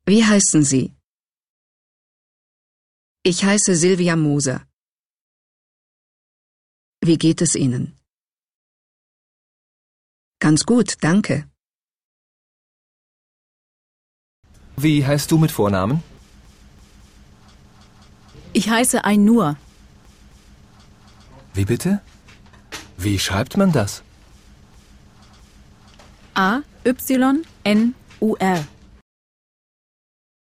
Wie heißen Sie? Ich heiße Silvia Moser. Wie geht es Ihnen? Ganz gut, danke. Wie heißt du mit Vornamen? Ich heiße Ainur. Wie bitte? Wie schreibt man das? A-Y-N-U-R.